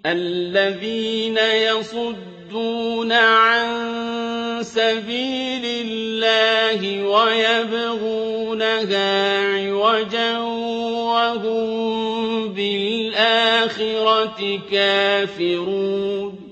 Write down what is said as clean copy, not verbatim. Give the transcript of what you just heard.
الذين يصدون عن سبيل الله ويبغونها عوجا وهم بالآخرة كافرون